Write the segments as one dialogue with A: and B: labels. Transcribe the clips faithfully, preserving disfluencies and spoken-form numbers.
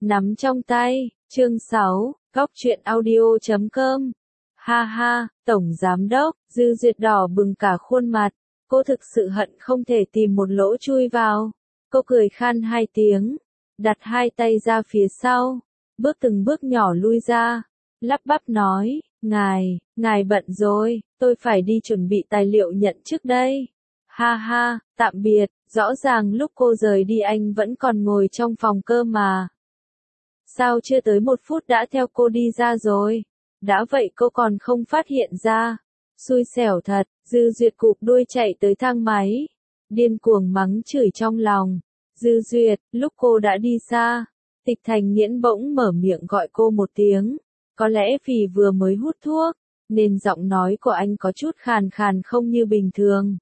A: nắm trong tay, chương sáu, góc truyện audio chấm com. Ha ha, Tổng Giám Đốc, Dư Duyệt đỏ bừng cả khuôn mặt, cô thực sự hận không thể tìm một lỗ chui vào. Cô cười khan hai tiếng, đặt hai tay ra phía sau, bước từng bước nhỏ lui ra, lắp bắp nói, ngài, ngài bận rồi, tôi phải đi chuẩn bị tài liệu nhận chức đây. Ha ha, tạm biệt, rõ ràng lúc cô rời đi anh vẫn còn ngồi trong phòng cơ mà. Sao chưa tới một phút đã theo cô đi ra rồi? Đã vậy cô còn không phát hiện ra. Xui xẻo thật, Dư Duyệt cụp đuôi chạy tới thang máy. Điên cuồng mắng chửi trong lòng. Dư Duyệt, lúc cô đã đi xa, Tịch Thành Nghiễn bỗng mở miệng gọi cô một tiếng. Có lẽ vì vừa mới hút thuốc, nên giọng nói của anh có chút khàn khàn không như bình thường.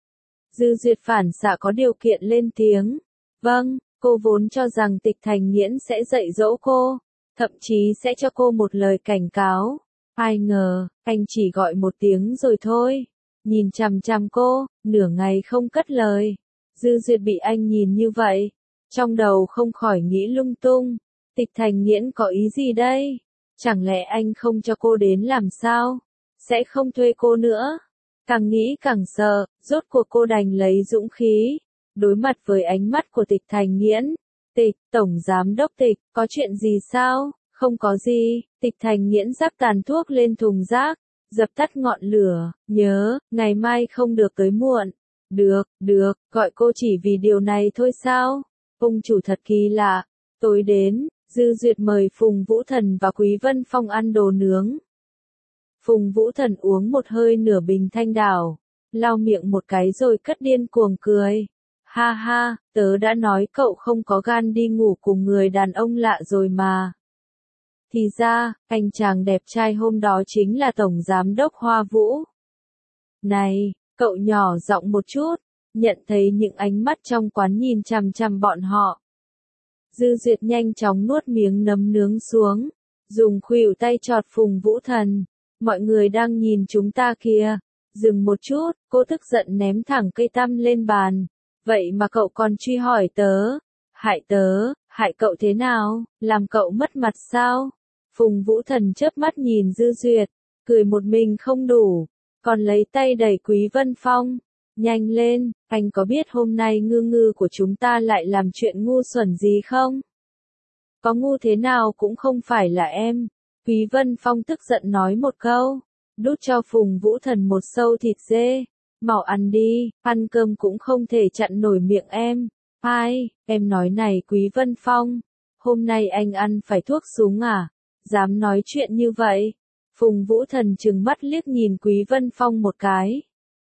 A: Dư Duyệt phản xạ có điều kiện lên tiếng. Vâng, cô vốn cho rằng Tịch Thành Nghiễn sẽ dạy dỗ cô, thậm chí sẽ cho cô một lời cảnh cáo. Ai ngờ, anh chỉ gọi một tiếng rồi thôi. Nhìn chằm chằm cô, nửa ngày không cất lời. Dư Duyệt bị anh nhìn như vậy, trong đầu không khỏi nghĩ lung tung. Tịch Thành Nghiễn có ý gì đây? Chẳng lẽ anh không cho cô đến làm sao? Sẽ không thuê cô nữa? Càng nghĩ càng sợ, rốt cuộc cô đành lấy dũng khí, đối mặt với ánh mắt của Tịch Thành Nghiễn. Tịch, Tổng Giám Đốc Tịch, có chuyện gì sao? Không có gì, Tịch Thành Nghiễn rắc tàn thuốc lên thùng rác, dập tắt ngọn lửa, nhớ, ngày mai không được tới muộn. Được, được, gọi cô chỉ vì điều này thôi sao? Ông chủ thật kỳ lạ. Tối đến, Dư Duyệt mời Phùng Vũ Thần và Quý Vân Phong ăn đồ nướng. Phùng Vũ Thần uống một hơi nửa bình thanh đảo, lau miệng một cái rồi cất điên cuồng cười. Ha ha, tớ đã nói cậu không có gan đi ngủ cùng người đàn ông lạ rồi mà. Thì ra, anh chàng đẹp trai hôm đó chính là Tổng Giám Đốc Hoa Vũ. Này, cậu nhỏ giọng một chút, nhận thấy những ánh mắt trong quán nhìn chằm chằm bọn họ. Dư Duyệt nhanh chóng nuốt miếng nấm nướng xuống, dùng khuỷu tay chọt Phùng Vũ Thần. Mọi người đang nhìn chúng ta kìa. Dừng một chút, cô tức giận ném thẳng cây tăm lên bàn. Vậy mà cậu còn truy hỏi tớ. Hại tớ, hại cậu thế nào, làm cậu mất mặt sao? Phùng Vũ Thần chớp mắt nhìn Dư Duyệt, cười một mình không đủ, còn lấy tay đẩy Quý Vân Phong. Nhanh lên, anh có biết hôm nay ngư ngư của chúng ta lại làm chuyện ngu xuẩn gì không? Có ngu thế nào cũng không phải là em. Quý Vân Phong tức giận nói một câu, đút cho Phùng Vũ Thần một sâu thịt dê. Mau ăn đi, ăn cơm cũng không thể chặn nổi miệng em. Ai, em nói này Quý Vân Phong, hôm nay anh ăn phải thuốc súng à? Dám nói chuyện như vậy? Phùng Vũ Thần trừng mắt liếc nhìn Quý Vân Phong một cái.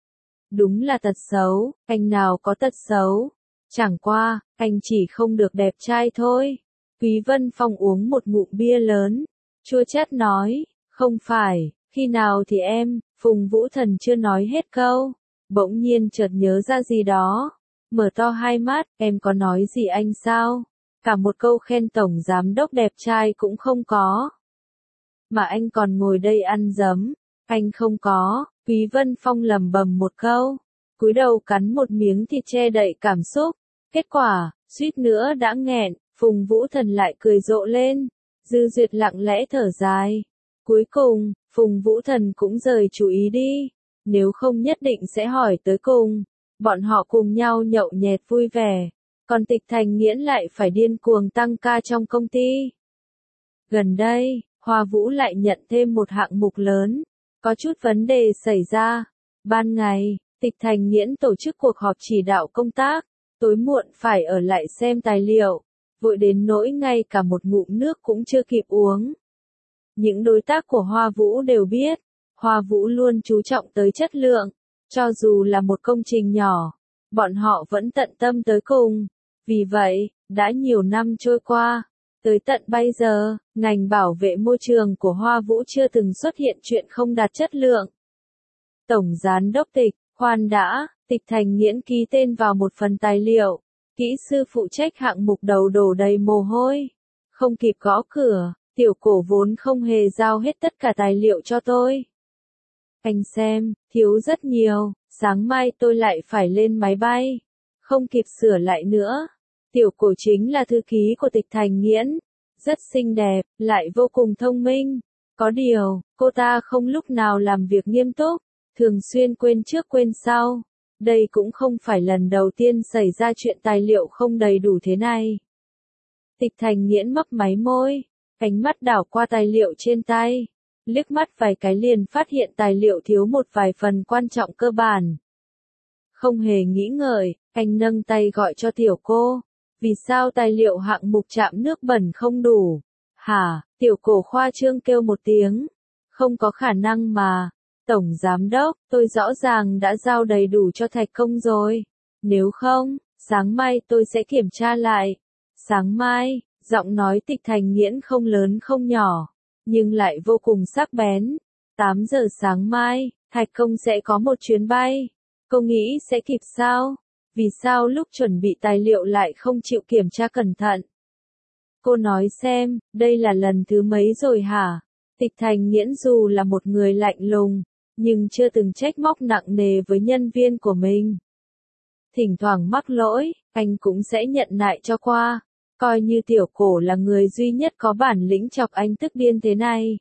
A: Đúng là tật xấu, anh nào có tật xấu. Chẳng qua, anh chỉ không được đẹp trai thôi. Quý Vân Phong uống một ngụm bia lớn, chua chát nói, không phải, khi nào thì em, Phùng Vũ Thần chưa nói hết câu, bỗng nhiên chợt nhớ ra gì đó, mở to hai mắt, em có nói gì anh sao? Cả một câu khen Tổng Giám Đốc đẹp trai cũng không có. Mà anh còn ngồi đây ăn dấm, anh không có. Quý Vân Phong lẩm bẩm một câu, cúi đầu cắn một miếng thịt che đậy cảm xúc, kết quả, suýt nữa đã nghẹn. Phùng Vũ Thần lại cười rộ lên. Dư Duyệt lặng lẽ thở dài. Cuối cùng, Phùng Vũ Thần cũng rời chú ý đi. Nếu không nhất định sẽ hỏi tới cùng. Bọn họ cùng nhau nhậu nhẹt vui vẻ. Còn Tịch Thành Nghiễn lại phải điên cuồng tăng ca trong công ty. Gần đây, Hoa Vũ lại nhận thêm một hạng mục lớn. Có chút vấn đề xảy ra. Ban ngày, Tịch Thành Nghiễn tổ chức cuộc họp chỉ đạo công tác. Tối muộn phải ở lại xem tài liệu. Vội đến nỗi ngay cả một ngụm nước cũng chưa kịp uống. Những đối tác của Hoa Vũ đều biết, Hoa Vũ luôn chú trọng tới chất lượng, cho dù là một công trình nhỏ, bọn họ vẫn tận tâm tới cùng. Vì vậy, đã nhiều năm trôi qua, tới tận bây giờ, ngành bảo vệ môi trường của Hoa Vũ chưa từng xuất hiện chuyện không đạt chất lượng. Tổng Giám Đốc Tịch, khoan đã, Tịch Thành Nghiễn ký tên vào một phần tài liệu. Kỹ sư phụ trách hạng mục đầu đổ đầy mồ hôi. Không kịp gõ cửa, tiểu cổ vốn không hề giao hết tất cả tài liệu cho tôi. Anh xem, thiếu rất nhiều, sáng mai tôi lại phải lên máy bay. Không kịp sửa lại nữa. Tiểu cổ chính là thư ký của Tịch Thành Nghiễn. rất xinh đẹp, lại vô cùng thông minh. Có điều, cô ta không lúc nào làm việc nghiêm túc, thường xuyên quên trước quên sau. Đây cũng không phải lần đầu tiên xảy ra chuyện tài liệu không đầy đủ thế này. Tịch Thành Nghiễn mấp máy môi, ánh mắt đảo qua tài liệu trên tay, liếc mắt vài cái liền phát hiện tài liệu thiếu một vài phần quan trọng cơ bản. Không hề nghĩ ngợi, anh nâng tay gọi cho tiểu cô. Vì sao tài liệu hạng mục trạm nước bẩn không đủ? Hả? Tiểu cổ khoa trương kêu một tiếng. Không có khả năng mà. Tổng giám đốc, tôi rõ ràng đã giao đầy đủ cho Thạch Công rồi. Nếu không, sáng mai tôi sẽ kiểm tra lại. Sáng mai, giọng nói Tịch Thành Nghiễn không lớn không nhỏ, nhưng lại vô cùng sắc bén. tám giờ sáng mai, Thạch Công sẽ có một chuyến bay. Cô nghĩ sẽ kịp sao? Vì sao lúc chuẩn bị tài liệu lại không chịu kiểm tra cẩn thận? Cô nói xem, đây là lần thứ mấy rồi hả? Tịch Thành Nghiễn dù là một người lạnh lùng, nhưng chưa từng trách móc nặng nề với nhân viên của mình. Thỉnh thoảng mắc lỗi, anh cũng sẽ nhận nại cho qua, coi như tiểu cổ là người duy nhất có bản lĩnh chọc anh tức điên thế này.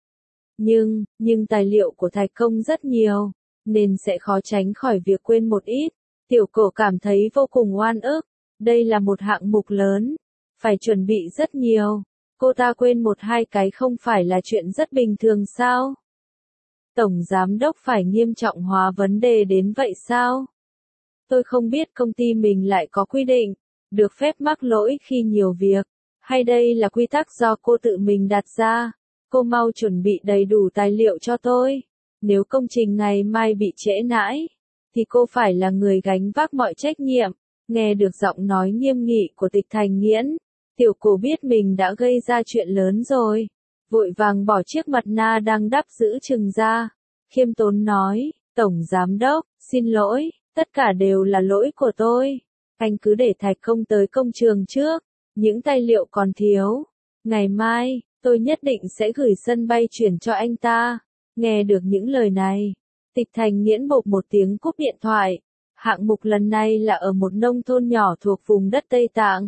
A: Nhưng, nhưng tài liệu của Thạch Công rất nhiều, nên sẽ khó tránh khỏi việc quên một ít. Tiểu cổ cảm thấy vô cùng oan ức, đây là một hạng mục lớn, phải chuẩn bị rất nhiều, cô ta quên một hai cái không phải là chuyện rất bình thường sao? Tổng giám đốc phải nghiêm trọng hóa vấn đề đến vậy sao? Tôi không biết công ty mình lại có quy định, được phép mắc lỗi khi nhiều việc, hay đây là quy tắc do cô tự mình đặt ra? Cô mau chuẩn bị đầy đủ tài liệu cho tôi, nếu công trình ngày mai bị trễ nải, thì cô phải là người gánh vác mọi trách nhiệm. Nghe được giọng nói nghiêm nghị của Tịch Thành Nghiễn, tiểu cổ biết mình đã gây ra chuyện lớn rồi, vội vàng bỏ chiếc mặt nạ đang đắp giữ chừng ra, khiêm tốn nói, Tổng Giám Đốc, xin lỗi, tất cả đều là lỗi của tôi, anh cứ để Thạch Công tới công trường trước, những tài liệu còn thiếu, ngày mai, tôi nhất định sẽ gửi sân bay chuyển cho anh ta. Nghe được những lời này, Tịch Thành Nghiễn bộp một tiếng cúp điện thoại. Hạng mục lần này là ở một nông thôn nhỏ thuộc vùng đất Tây Tạng.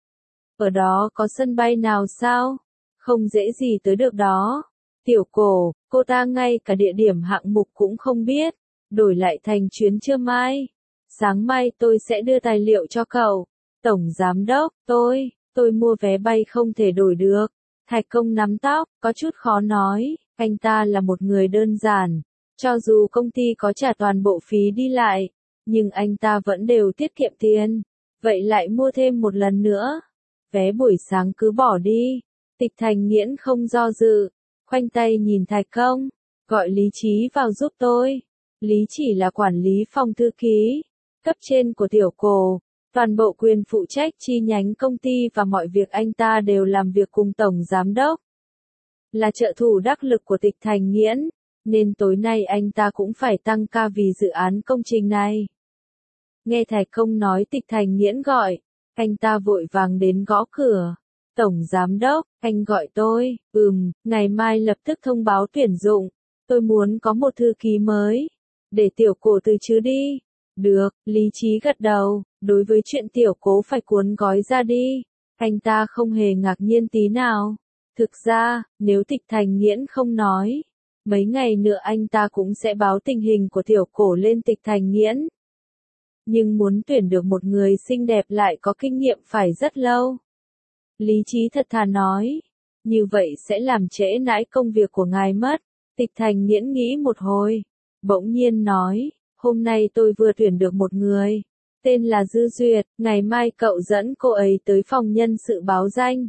A: Ở đó có sân bay nào sao? Không dễ gì tới được đó. Tiểu cổ, cô ta ngay cả địa điểm hạng mục cũng không biết. Đổi lại thành chuyến trưa mai. Sáng mai tôi sẽ đưa tài liệu cho cậu. Tổng Giám Đốc, tôi, tôi mua vé bay không thể đổi được. Thạch Công nắm tóc, có chút khó nói. Anh ta là một người đơn giản. Cho dù công ty có trả toàn bộ phí đi lại, nhưng anh ta vẫn đều tiết kiệm tiền. Vậy lại mua thêm một lần nữa. Vé buổi sáng cứ bỏ đi. Tịch Thành Nghiễn không do dự, khoanh tay nhìn Thạch Công, gọi Lý Trí vào giúp tôi. Lý chỉ là quản lý phòng thư ký, cấp trên của tiểu cổ, toàn bộ quyền phụ trách chi nhánh công ty và mọi việc anh ta đều làm việc cùng Tổng Giám Đốc. Là trợ thủ đắc lực của Tịch Thành Nghiễn, nên tối nay anh ta cũng phải tăng ca vì dự án công trình này. Nghe Thạch Công nói Tịch Thành Nghiễn gọi, anh ta vội vàng đến gõ cửa. Tổng Giám Đốc, anh gọi tôi, ừm, ngày mai lập tức thông báo tuyển dụng, tôi muốn có một thư ký mới, để tiểu cổ từ chứ đi. Được, Lý Trí gật đầu, đối với chuyện tiểu cố phải cuốn gói ra đi, anh ta không hề ngạc nhiên tí nào. Thực ra, nếu Tịch Thành Nghiễn không nói, mấy ngày nữa anh ta cũng sẽ báo tình hình của tiểu cổ lên Tịch Thành Nghiễn. Nhưng muốn tuyển được một người xinh đẹp lại có kinh nghiệm phải rất lâu. Lý Trí thật thà nói, như vậy sẽ làm trễ nải công việc của ngài mất. Tịch Thành Nghiễn nghĩ một hồi, bỗng nhiên nói, hôm nay tôi vừa tuyển được một người, tên là Dư Duyệt, ngày mai cậu dẫn cô ấy tới phòng nhân sự báo danh,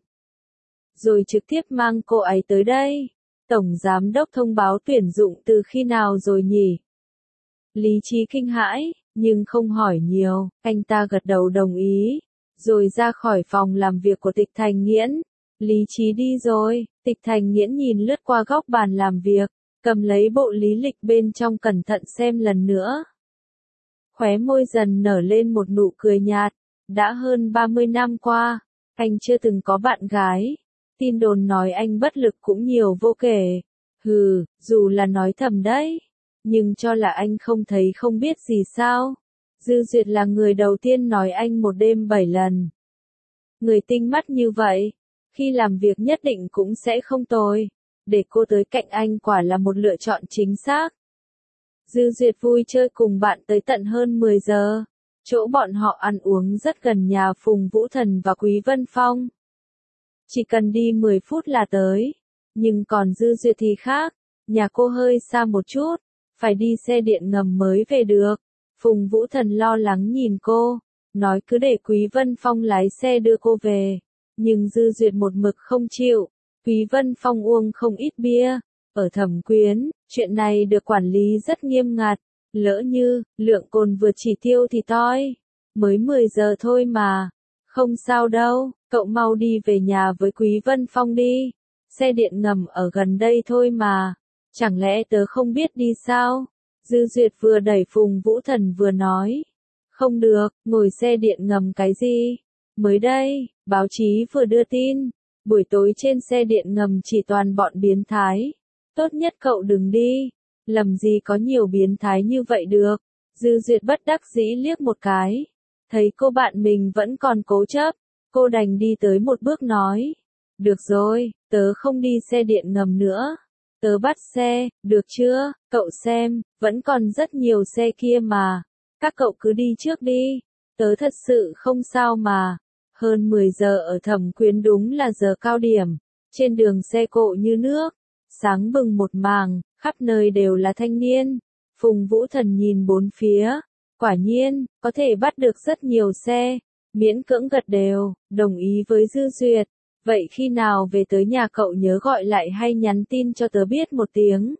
A: rồi trực tiếp mang cô ấy tới đây. Tổng Giám Đốc thông báo tuyển dụng từ khi nào rồi nhỉ? Lý Trí kinh hãi, nhưng không hỏi nhiều, anh ta gật đầu đồng ý, rồi ra khỏi phòng làm việc của Tịch Thành Nghiễn. Lý Trí đi rồi, Tịch Thành Nghiễn nhìn lướt qua góc bàn làm việc, cầm lấy bộ lý lịch bên trong cẩn thận xem lần nữa. Khóe môi dần nở lên một nụ cười nhạt, đã hơn ba mươi năm qua, anh chưa từng có bạn gái. Tin đồn nói anh bất lực cũng nhiều vô kể. Hừ, dù là nói thầm đấy, nhưng cho là anh không thấy không biết gì sao. Dư Duyệt là người đầu tiên nói anh một đêm bảy lần. Người tinh mắt như vậy, Khi làm việc nhất định cũng sẽ không tồi. Để cô tới cạnh anh quả là một lựa chọn chính xác. Dư Duyệt vui chơi cùng bạn tới tận hơn mười giờ. Chỗ bọn họ ăn uống rất gần nhà Phùng Vũ Thần và Quý Vân Phong. Chỉ cần đi mười phút là tới. Nhưng còn Dư Duyệt thì khác. Nhà cô hơi xa một chút. Phải đi xe điện ngầm mới về được. Phùng Vũ Thần lo lắng nhìn cô. Nói cứ để Quý Vân Phong lái xe đưa cô về. Nhưng Dư Duyệt một mực không chịu. Quý Vân Phong uống không ít bia. Ở Thẩm Quyến, chuyện này được quản lý rất nghiêm ngặt. Lỡ như, lượng cồn vượt chỉ tiêu thì toi. Mới mười giờ thôi mà. Không sao đâu, cậu mau đi về nhà với Quý Vân Phong đi. Xe điện ngầm ở gần đây thôi mà. Chẳng lẽ tớ không biết đi sao? Dư Duyệt vừa đẩy Phùng Vũ Thần vừa nói. Không được, ngồi xe điện ngầm cái gì? Mới đây, báo chí vừa đưa tin. Buổi tối trên xe điện ngầm chỉ toàn bọn biến thái. Tốt nhất cậu đừng đi. Làm gì có nhiều biến thái như vậy được. Dư Duyệt bất đắc dĩ liếc một cái. Thấy cô bạn mình vẫn còn cố chấp. Cô đành đi tới một bước nói. Được rồi, tớ không đi xe điện ngầm nữa. Tớ bắt xe, được chưa, cậu xem, vẫn còn rất nhiều xe kia mà. Các cậu cứ đi trước đi. Tớ thật sự không sao mà. Hơn mười giờ ở Thẩm Quyến đúng là giờ cao điểm. Trên đường xe cộ như nước. Sáng bừng một màng, khắp nơi đều là thanh niên. Phùng Vũ Thần nhìn bốn phía. Quả nhiên, có thể bắt được rất nhiều xe. Miễn cưỡng gật đều, đồng ý với Dư Duyệt. Vậy khi nào về tới nhà cậu nhớ gọi lại hay nhắn tin cho tớ biết một tiếng.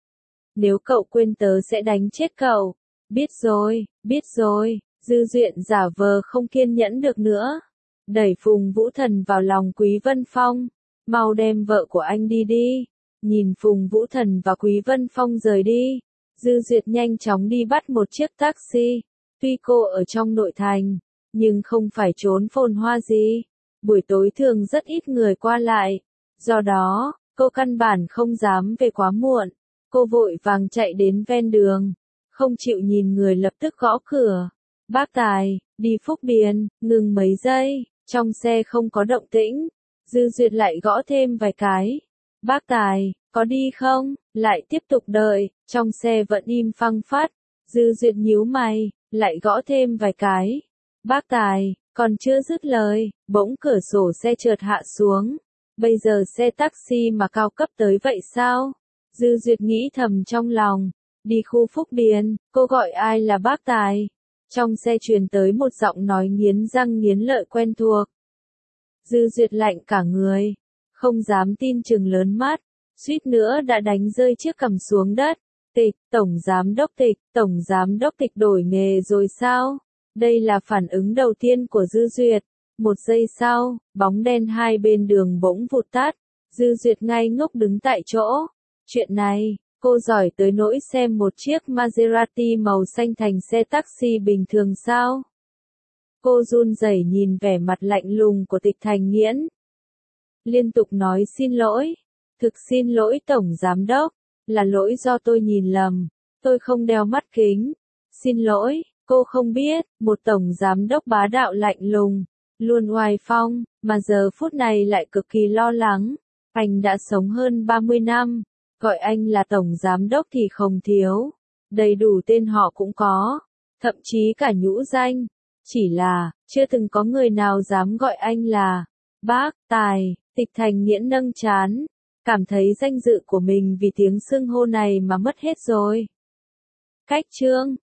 A: Nếu cậu quên tớ sẽ đánh chết cậu. Biết rồi, biết rồi. Dư Duyệt giả vờ không kiên nhẫn được nữa. Đẩy Phùng Vũ Thần vào lòng Quý Vân Phong. Mau đem vợ của anh đi đi. Nhìn Phùng Vũ Thần và Quý Vân Phong rời đi. Dư Duyệt nhanh chóng đi bắt một chiếc taxi. Tuy cô ở trong nội thành, nhưng không phải trốn phồn hoa gì. Buổi tối thường rất ít người qua lại. Do đó, cô căn bản không dám về quá muộn. Cô vội vàng chạy đến ven đường. Không chịu nhìn người lập tức gõ cửa. Bác Tài, đi Phúc Điền, ngừng mấy giây. Trong xe không có động tĩnh. Dư Duyệt lại gõ thêm vài cái. Bác Tài, có đi không? Lại tiếp tục đợi. Trong xe vẫn im phăng phát. Dư Duyệt nhíu mày, lại gõ thêm vài cái. Bác Tài, còn chưa dứt lời, bỗng cửa sổ xe chợt hạ xuống. Bây giờ xe taxi mà cao cấp tới vậy sao? Dư Duyệt nghĩ thầm trong lòng. Đi khu Phúc Điền, cô gọi ai là bác Tài? Trong xe truyền tới một giọng nói nghiến răng nghiến lợi quen thuộc. Dư Duyệt lạnh cả người. Không dám tin chừng lớn mắt. Suýt nữa đã đánh rơi chiếc cằm xuống đất. Tịch, Tổng Giám Đốc Tịch, Tổng Giám Đốc Tịch đổi nghề rồi sao? Đây là phản ứng đầu tiên của Dư Duyệt. Một giây sau, bóng đen hai bên đường bỗng vụt tắt. Dư Duyệt ngay ngốc đứng tại chỗ. Chuyện này, cô giỏi tới nỗi xem một chiếc Maserati màu xanh thành xe taxi bình thường sao? Cô run rẩy nhìn vẻ mặt lạnh lùng của Tịch Thành Nghiễn. Liên tục nói xin lỗi. Thực xin lỗi Tổng Giám Đốc. Là lỗi do tôi nhìn lầm. Tôi không đeo mắt kính. Xin lỗi, cô không biết, một Tổng Giám Đốc bá đạo lạnh lùng, luôn oai phong, mà giờ phút này lại cực kỳ lo lắng. Anh đã sống hơn ba mươi năm. Gọi anh là Tổng Giám Đốc thì không thiếu. Đầy đủ tên họ cũng có. Thậm chí cả nhũ danh. Chỉ là, chưa từng có người nào dám gọi anh là Bác Tài. Tịch Thành Nghiễn nâng trán. Cảm thấy danh dự của mình vì tiếng xưng hô này mà mất hết rồi. Cách chương